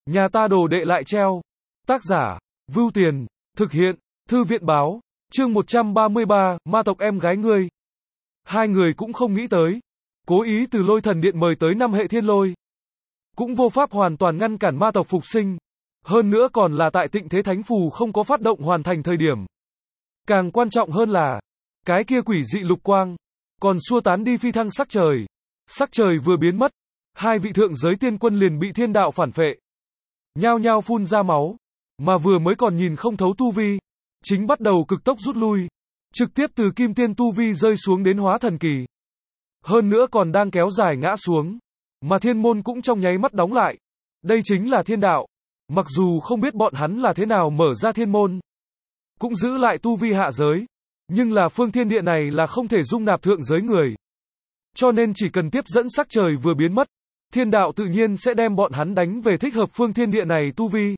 Nhà ta đồ đệ lại treo. Tác giả, Vưu Tiền, thực hiện, Thư viện báo, chương 133, ma tộc em gái ngươi. Hai người cũng không nghĩ tới. Cố ý từ lôi thần điện mời tới 5 hệ thiên lôi. Cũng vô pháp hoàn toàn ngăn cản ma tộc phục sinh. Hơn nữa còn là tại tịnh thế thánh phù không có phát động hoàn thành thời điểm. Càng quan trọng hơn là, cái kia quỷ dị lục quang, còn xua tán đi phi thăng sắc trời. Sắc trời vừa biến mất, hai vị thượng giới tiên quân liền bị thiên đạo phản phệ. Nhao nhao phun ra máu, mà vừa mới còn nhìn không thấu tu vi, chính bắt đầu cực tốc rút lui, trực tiếp từ kim tiên tu vi rơi xuống đến hóa thần kỳ. Hơn nữa còn đang kéo dài ngã xuống, mà thiên môn cũng trong nháy mắt đóng lại. Đây chính là thiên đạo. Mặc dù không biết bọn hắn là thế nào mở ra thiên môn, cũng giữ lại tu vi hạ giới, nhưng là phương thiên địa này là không thể dung nạp thượng giới người. Cho nên chỉ cần tiếp dẫn sắc trời vừa biến mất, thiên đạo tự nhiên sẽ đem bọn hắn đánh về thích hợp phương thiên địa này tu vi.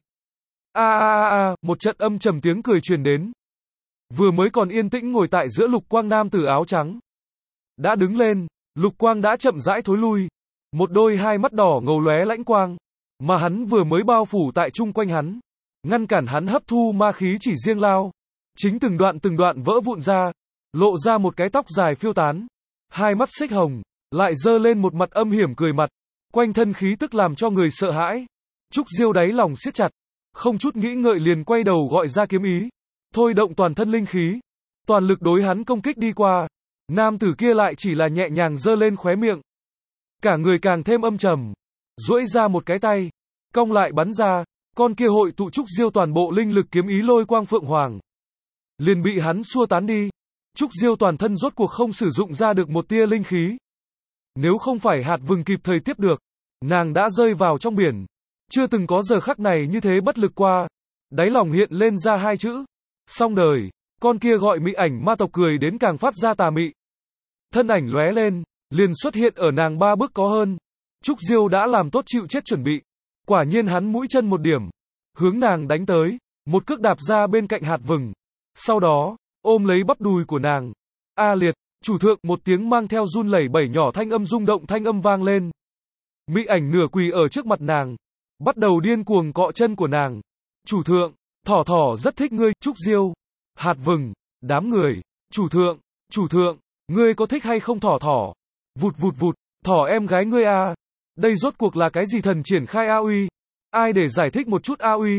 Một trận âm trầm tiếng cười truyền đến. Vừa mới còn yên tĩnh ngồi tại giữa lục quang nam tử áo trắng đã đứng lên, lục quang đã chậm rãi thối lui, một đôi hai mắt đỏ ngầu lóe lãnh quang, mà hắn vừa mới bao phủ tại chung quanh hắn, ngăn cản hắn hấp thu ma khí chỉ riêng lao, chính từng đoạn vỡ vụn ra, lộ ra một cái tóc dài phiêu tán, hai mắt xích hồng, lại dơ lên một mặt âm hiểm cười mặt, quanh thân khí tức làm cho người sợ hãi. Trúc Diêu đáy lòng siết chặt, không chút nghĩ ngợi liền quay đầu gọi ra kiếm ý, thôi động toàn thân linh khí, toàn lực đối hắn công kích đi qua. Nam tử kia lại chỉ là nhẹ nhàng giơ lên khóe miệng, cả người càng thêm âm trầm, duỗi ra một cái tay, cong lại bắn ra, con kia hội tụ Trúc Diêu toàn bộ linh lực kiếm ý lôi quang phượng hoàng, liền bị hắn xua tán đi. Trúc Diêu toàn thân rốt cuộc không sử dụng ra được một tia linh khí. Nếu không phải hạt vừng kịp thời tiếp được, nàng đã rơi vào trong biển. Chưa từng có giờ khắc này như thế bất lực qua. Đáy lòng hiện lên ra hai chữ: xong đời. Con kia gọi mị ảnh ma tộc cười đến càng phát ra tà mị. Thân ảnh lóe lên, liền xuất hiện ở nàng 3 bước có hơn. Trúc Diêu đã làm tốt chịu chết chuẩn bị. Quả nhiên hắn mũi chân một điểm, hướng nàng đánh tới, một cước đạp ra bên cạnh hạt vừng. Sau đó, ôm lấy bắp đùi của nàng. A liệt, chủ thượng, một tiếng mang theo run lẩy bẩy nhỏ thanh âm rung động thanh âm vang lên. Mị ảnh nửa quỳ ở trước mặt nàng, bắt đầu điên cuồng cọ chân của nàng. Chủ thượng, thỏ rất thích ngươi. Trúc Diêu, hạt vừng, đám người. Chủ thượng, ngươi có thích hay không thỏ? Vụt, thỏ em gái ngươi à. Đây rốt cuộc là cái gì thần triển khai AOE? Ai để giải thích một chút AOE?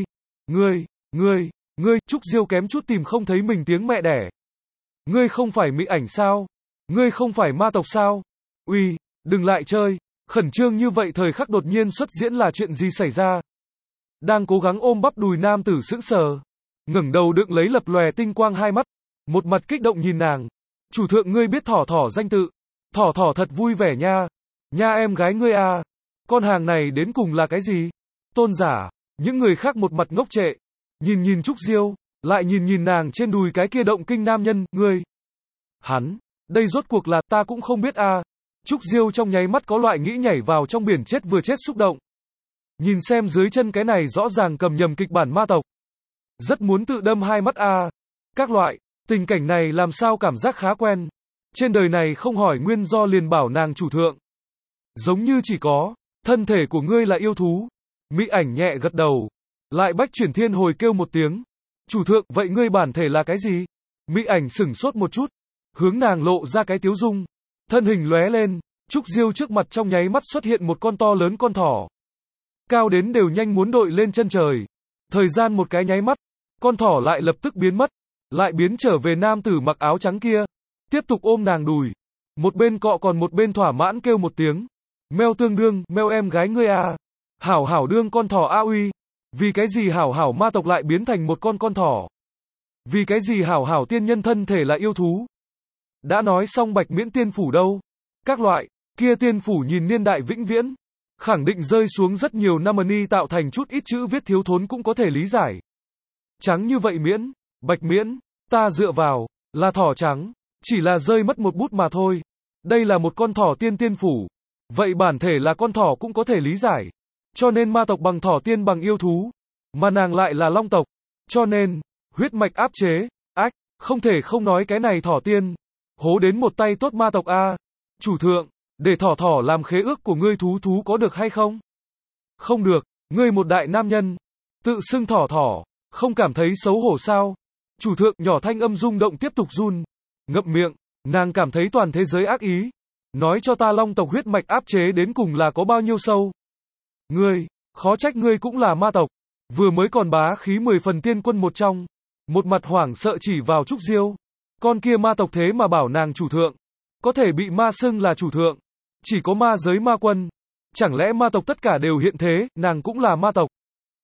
Ngươi, Trúc Diêu kém chút tìm không thấy mình tiếng mẹ đẻ. Ngươi không phải mị ảnh sao? Ngươi không phải ma tộc sao? Uy, đừng lại chơi. Khẩn trương như vậy thời khắc đột nhiên xuất diễn là chuyện gì xảy ra? Đang cố gắng ôm bắp đùi nam tử sững sờ, ngẩng đầu đựng lấy lập lòe tinh quang hai mắt, một mặt kích động nhìn nàng. Chủ thượng, ngươi biết thỏ danh tự? Thỏ thật vui vẻ nha. Nha em gái ngươi à. Con hàng này đến cùng là cái gì? Tôn giả. Những người khác một mặt ngốc trệ, nhìn Trúc Diêu, lại nhìn nàng trên đùi cái kia động kinh nam nhân. Hắn, đây rốt cuộc là, ta cũng không biết à. Trúc Diêu trong nháy mắt có loại nghĩ nhảy vào trong biển chết vừa chết xúc động. Nhìn xem dưới chân cái này rõ ràng cầm nhầm kịch bản ma tộc. Rất muốn tự đâm hai mắt à. Các loại, tình cảnh này làm sao cảm giác khá quen. Trên đời này không hỏi nguyên do liền bảo nàng chủ thượng. Giống như chỉ có, thân thể của ngươi là yêu thú. Mị ảnh nhẹ gật đầu, lại bách chuyển thiên hồi kêu một tiếng. Chủ thượng, vậy ngươi bản thể là cái gì? Mị ảnh sửng sốt một chút, hướng nàng lộ ra cái tiếu dung. Thân hình lóe lên, Trúc Diêu trước mặt trong nháy mắt xuất hiện một con to lớn con thỏ. Cao đến đều nhanh muốn đội lên chân trời. Thời gian một cái nháy mắt, con thỏ lại lập tức biến mất, lại biến trở về nam tử mặc áo trắng kia, tiếp tục ôm nàng đùi. Một bên cọ còn một bên thỏa mãn kêu một tiếng. Meo tương đương, meo em gái ngươi à. Hảo đương con thỏ AOE. Vì cái gì hảo ma tộc lại biến thành một con thỏ? Vì cái gì hảo tiên nhân thân thể là yêu thú? Đã nói xong bạch miễn tiên phủ đâu? Các loại, kia tiên phủ nhìn niên đại vĩnh viễn, khẳng định rơi xuống rất nhiều năm ni tạo thành chút ít chữ viết thiếu thốn cũng có thể lý giải. Trắng như vậy miễn, bạch miễn, ta dựa vào, là thỏ trắng, chỉ là rơi mất một bút mà thôi. Đây là một con thỏ tiên phủ. Vậy bản thể là con thỏ cũng có thể lý giải. Cho nên ma tộc bằng thỏ tiên bằng yêu thú, mà nàng lại là long tộc. Cho nên, huyết mạch áp chế, không thể không nói cái này thỏ tiên. Hố đến một tay tốt ma tộc a. Chủ thượng, để thỏ làm khế ước của ngươi thú có được hay không? Không được, Ngươi một đại nam nhân, tự xưng thỏ thỏ, không cảm thấy xấu hổ sao? Chủ thượng nhỏ thanh âm rung động tiếp tục run. Ngậm miệng, nàng cảm thấy toàn thế giới ác ý. Nói cho ta long tộc huyết mạch áp chế đến cùng là có bao nhiêu sâu. Ngươi, khó trách ngươi cũng là ma tộc. Vừa mới còn bá khí 10 phần tiên quân một trong. Một mặt hoảng sợ chỉ vào Trúc Diêu. Con kia ma tộc thế mà bảo nàng chủ thượng. Có thể bị ma xưng là chủ thượng. Chỉ có ma giới ma quân. Chẳng lẽ ma tộc tất cả đều hiện thế, nàng cũng là ma tộc.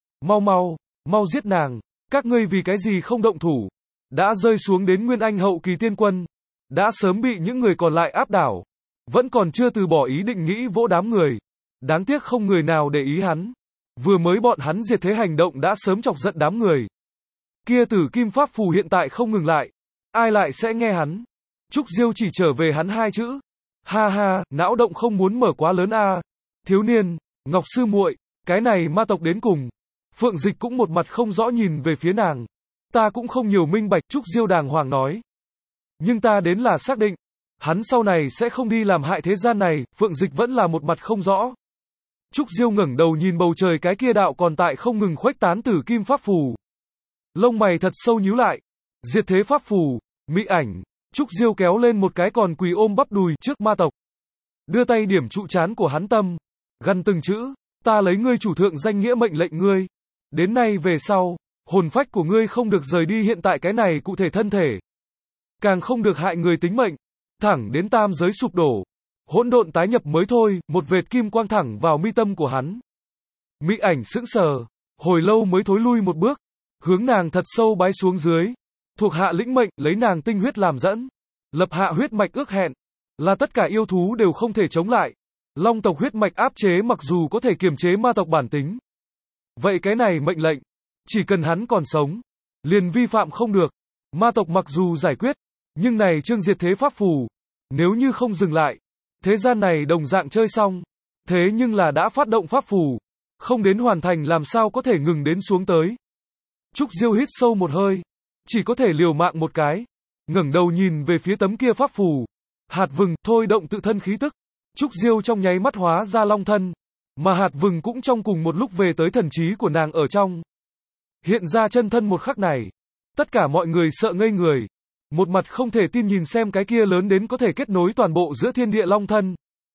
Mau giết nàng. Các ngươi vì cái gì không động thủ. Đã rơi xuống đến Nguyên Anh hậu kỳ tiên quân. Đã sớm bị những người còn lại áp đảo. Vẫn còn chưa từ bỏ ý định nghĩ vỗ đám người. Đáng tiếc không người nào để ý hắn. Vừa mới bọn hắn diệt thế hành động đã sớm chọc giận đám người. Kia tử kim pháp phù hiện tại không ngừng lại. Ai lại sẽ nghe hắn. Trúc Diêu chỉ trở về hắn 2 chữ. Ha ha, não động không muốn mở quá lớn a. Thiếu niên, Ngọc sư muội, cái này ma tộc đến cùng. Phượng Dịch cũng một mặt không rõ nhìn về phía nàng. Ta cũng không nhiều minh bạch, Trúc Diêu đàng hoàng nói. Nhưng ta đến là xác định. Hắn sau này sẽ không đi làm hại thế gian này, Phượng Dịch vẫn là một mặt không rõ. Trúc Diêu ngẩng đầu nhìn bầu trời cái kia đạo còn tại không ngừng khuếch tán tử kim pháp phù. Lông mày thật sâu nhíu lại. Diệt thế pháp phù, mỹ ảnh. Trúc Diêu kéo lên một cái còn quỳ ôm bắp đùi trước ma tộc. Đưa tay điểm trụ trán của hắn tâm. Gằn từng chữ, ta lấy ngươi chủ thượng danh nghĩa mệnh lệnh ngươi. Đến nay về sau, hồn phách của ngươi không được rời đi hiện tại cái này cụ thể thân thể. Càng không được hại người tính mệnh. Thẳng đến tam giới sụp đổ. Hỗn độn tái nhập mới thôi, một vệt kim quang thẳng vào mi tâm của hắn. Mỹ ảnh sững sờ, hồi lâu mới thối lui một bước, hướng nàng thật sâu bái xuống dưới. Thuộc hạ lĩnh mệnh, lấy nàng tinh huyết làm dẫn. Lập hạ huyết mạch ước hẹn, là tất cả yêu thú đều không thể chống lại. Long tộc huyết mạch áp chế mặc dù có thể kiềm chế ma tộc bản tính. Vậy cái này mệnh lệnh, chỉ cần hắn còn sống, liền vi phạm không được. Ma tộc mặc dù giải quyết, nhưng này chương diệt thế pháp phù, nếu như không dừng lại, thế gian này đồng dạng chơi xong. Thế nhưng là đã phát động pháp phù, không đến hoàn thành làm sao có thể ngừng đến xuống tới. Trúc Diêu hít sâu một hơi, chỉ có thể liều mạng một cái, ngẩng đầu nhìn về phía tấm kia pháp phù. Hạt vừng thôi động tự thân khí tức. Trúc Diêu trong nháy mắt hóa ra long thân, mà hạt vừng cũng trong cùng một lúc về tới thần trí của nàng ở trong. Hiện ra chân thân một khắc này, tất cả mọi người sợ ngây người, một mặt không thể tin nhìn xem cái kia lớn đến có thể kết nối toàn bộ giữa thiên địa long thân.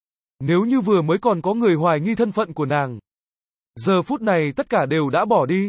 Nếu như vừa mới còn có người hoài nghi thân phận của nàng, giờ phút này tất cả đều đã bỏ đi.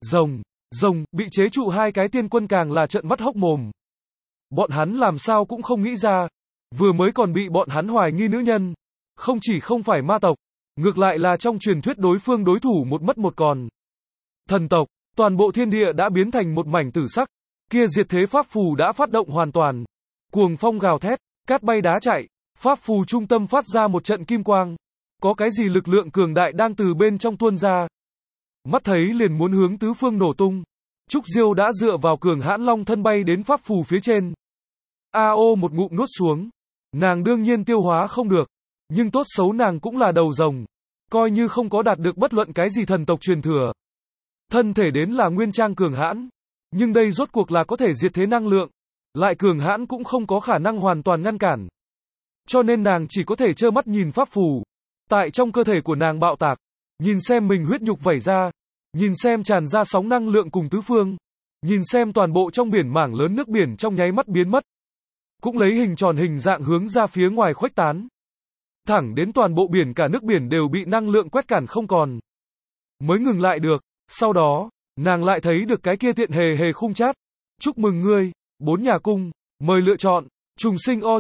Rồng, bị chế trụ 2 cái tiên quân càng là trợn mắt hốc mồm. Bọn hắn làm sao cũng không nghĩ ra, vừa mới còn bị bọn hắn hoài nghi nữ nhân, không chỉ không phải ma tộc, ngược lại là trong truyền thuyết đối phương đối thủ một mất một còn. Thần tộc, toàn bộ thiên địa đã biến thành một mảnh tử sắc, kia diệt thế pháp phù đã phát động hoàn toàn. Cuồng phong gào thét, cát bay đá chạy, pháp phù trung tâm phát ra một trận kim quang. Có cái gì lực lượng cường đại đang từ bên trong tuôn ra. Mắt thấy liền muốn hướng tứ phương nổ tung. Trúc Diêu đã dựa vào cường hãn long thân bay đến pháp phù phía trên. A.O. một ngụm nuốt xuống. Nàng đương nhiên tiêu hóa không được. Nhưng tốt xấu nàng cũng là đầu rồng. Coi như không có đạt được bất luận cái gì thần tộc truyền thừa. Thân thể đến là nguyên trang cường hãn. Nhưng đây rốt cuộc là có thể diệt thế năng lượng. Lại cường hãn cũng không có khả năng hoàn toàn ngăn cản. Cho nên nàng chỉ có thể trơ mắt nhìn pháp phù. Tại trong cơ thể của nàng bạo tạc. Nhìn xem mình huyết nhục vẩy ra. Nhìn xem tràn ra sóng năng lượng cùng tứ phương. Nhìn xem toàn bộ trong biển mảng lớn nước biển trong nháy mắt biến mất. Cũng lấy hình tròn hình dạng hướng ra phía ngoài khuếch tán. Thẳng đến toàn bộ biển cả nước biển đều bị năng lượng quét cản không còn. Mới ngừng lại được. Sau đó, nàng lại thấy được cái kia tiện hề hề khung chat. Chúc mừng ngươi, 4 nhà cung, mời lựa chọn, trùng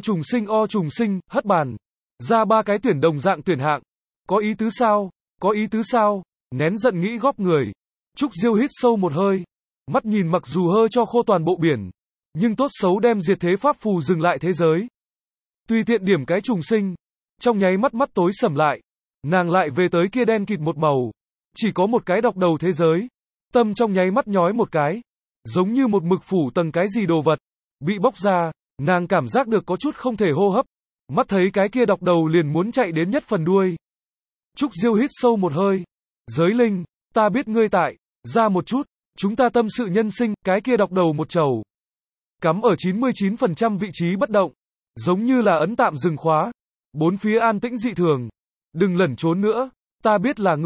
sinh, hất bàn. Ra 3 cái tuyển đồng dạng tuyển hạng. Có ý tứ sao? Nén giận nghĩ góp người. Trúc Diêu hít sâu một hơi. Mắt nhìn mặc dù hơ cho khô toàn bộ biển. Nhưng tốt xấu đem diệt thế pháp phù dừng lại thế giới. Tùy tiện điểm cái trùng sinh. Trong nháy mắt mắt tối sầm lại. Nàng lại về tới kia đen kịt một màu. Chỉ có một cái đọc đầu thế giới. Tâm trong nháy mắt nhói một cái. Giống như một mực phủ tầng cái gì đồ vật. Bị bóc ra, nàng cảm giác được có chút không thể hô hấp. Mắt thấy cái kia đọc đầu liền muốn chạy đến nhất phần đuôi. Trúc Diêu hít sâu một hơi. Giới linh, ta biết ngươi tại, ra một chút, chúng ta tâm sự nhân sinh, cái kia đọc đầu một trầu. Cắm ở 99% vị trí bất động. Giống như là ấn tạm dừng khóa. Bốn phía an tĩnh dị thường. Đừng lẩn trốn nữa, ta biết là ngươi.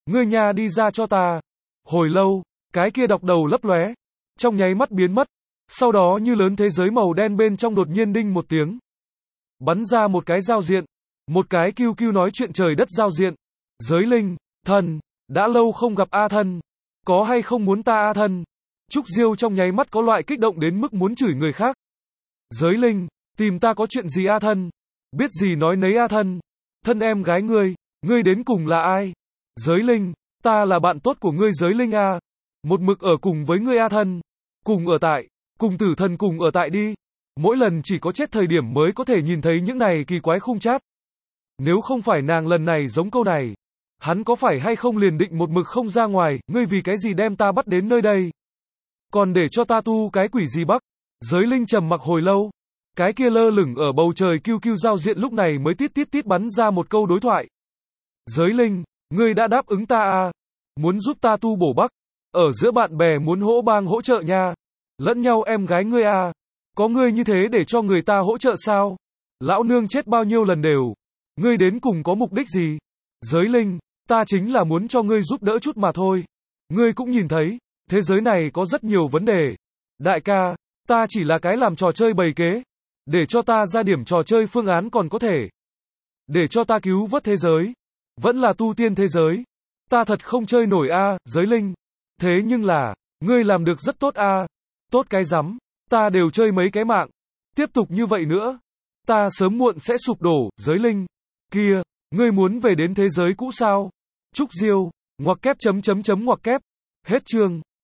ngươi nha đi ra cho ta. Hồi lâu, cái kia đọc đầu lấp lóe, trong nháy mắt biến mất. Sau đó như lớn thế giới màu đen bên trong đột nhiên đinh một tiếng. Bắn ra một cái giao diện. Một cái QQ nói chuyện trời đất giao diện. Giới linh, thần, đã lâu không gặp A thân. Có hay không muốn ta A thân? Trúc Diêu trong nháy mắt có loại kích động đến mức muốn chửi người khác. Giới linh, tìm ta có chuyện gì A thân? Biết gì nói nấy A thân. Thân em gái ngươi đến cùng là ai? Giới linh, ta là bạn tốt của ngươi giới linh A. Một mực ở cùng với ngươi A thân. Cùng ở tại, cùng tử thần cùng ở tại đi. Mỗi lần chỉ có chết thời điểm mới có thể nhìn thấy những này kỳ quái khung chat. Nếu không phải nàng lần này giống câu này, hắn có phải hay không liền định một mực không ra ngoài, ngươi vì cái gì đem ta bắt đến nơi đây? Còn để cho ta tu cái quỷ gì bắc? Giới linh trầm mặc hồi lâu. Cái kia lơ lửng ở bầu trời QQ giao diện lúc này mới tít tít tít bắn ra một câu đối thoại. Giới linh, ngươi đã đáp ứng ta à? Muốn giúp ta tu bổ bắc? Ở giữa bạn bè muốn hỗ bang hỗ trợ nha. Lẫn nhau em gái ngươi à? Có ngươi như thế để cho người ta hỗ trợ sao? Lão nương chết bao nhiêu lần đều. Ngươi đến cùng có mục đích gì? Giới linh, ta chính là muốn cho ngươi giúp đỡ chút mà thôi. Ngươi cũng nhìn thấy, thế giới này có rất nhiều vấn đề. Đại ca, ta chỉ là cái làm trò chơi bày kế. Để cho ta ra điểm trò chơi phương án còn có thể. Để cho ta cứu vớt thế giới. Vẫn là tu tiên thế giới. Ta thật không chơi nổi a, giới linh. Thế nhưng là, ngươi làm được rất tốt a. Tốt cái rắm, ta đều chơi mấy cái mạng. Tiếp tục như vậy nữa, ta sớm muộn sẽ sụp đổ, giới linh. Kia, ngươi muốn về đến thế giới cũ sao? Trúc Diêu, ngoặc kép chấm chấm chấm ngoặc kép. Hết chương.